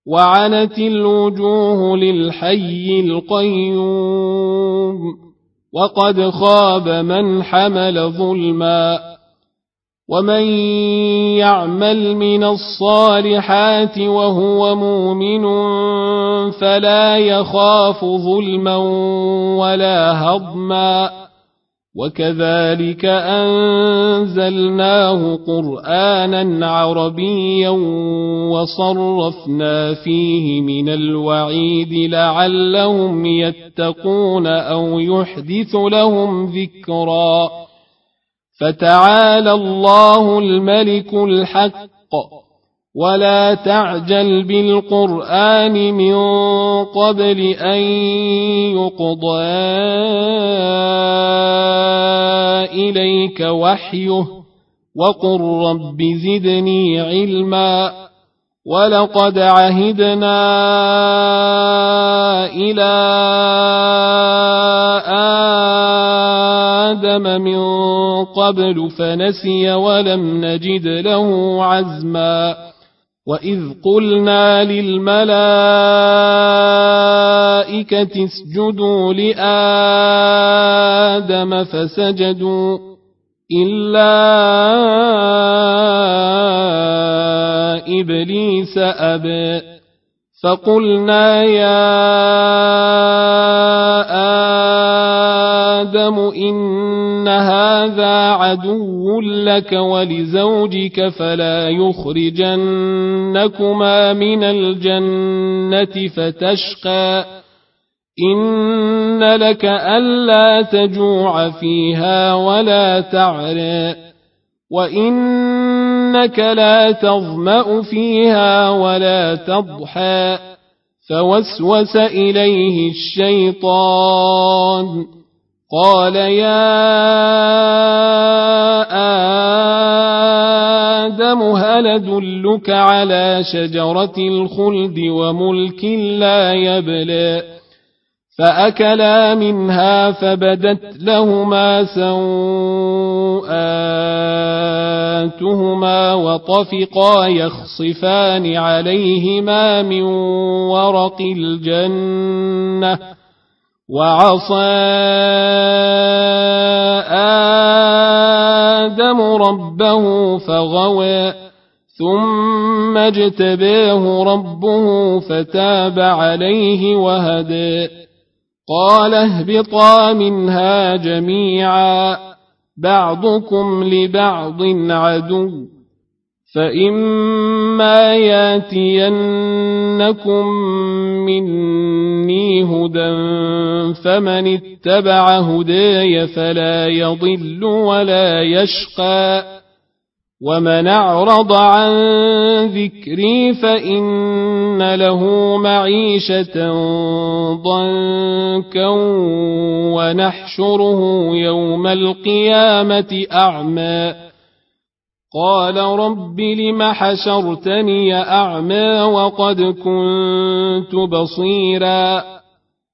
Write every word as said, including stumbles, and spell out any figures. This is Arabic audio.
وعنت الوجوه للحي القيوم وقد خاب من حمل ظلما ومن يعمل من الصالحات وهو مؤمن فلا يخاف ظلما ولا هضما وكذلك أنزلناه قرآنا عربيا وصرفنا فيه من الوعيد لعلهم يتقون أو يحدث لهم ذكرا فتعالى الله الملك الحق ولا تعجل بالقرآن من قبل أن يقضى إليك وحيه وقل رب زدني علما ولقد عهدنا إلى آدم من قبل فنسي ولم نجد له عزما وإذ قلنا للملائكة اسجدوا لآدم فسجدوا إلا إبليس أبى فقلنا يا آدم إن هذا عدو لك ولزوجك فلا يخرجنكما من الجنة فتشقى إن لك ألا تجوع فيها ولا تعرى وإنك لا تظمأ فيها ولا تضحى فوسوس إليه الشيطان قال يا آدم هل أدلك على شجرة الخلد وملك لا يبلى فأكلا منها فبدت لهما سوآتهما وطفقا يخصفان عليهما من ورق الجنة وعصى آدم ربه فغوى ثم اجتباه ربه فتاب عليه وهدى قال اهبطا منها جميعا بعضكم لبعض عدو فإما ياتينكم مني هدى فمن اتبع هداي فلا يضل ولا يشقى ومن أعرض عن ذكري فإن له معيشة ضنكا ونحشره يوم القيامة أعمى قال رب لم حشرتني أعمى وقد كنت بصيرا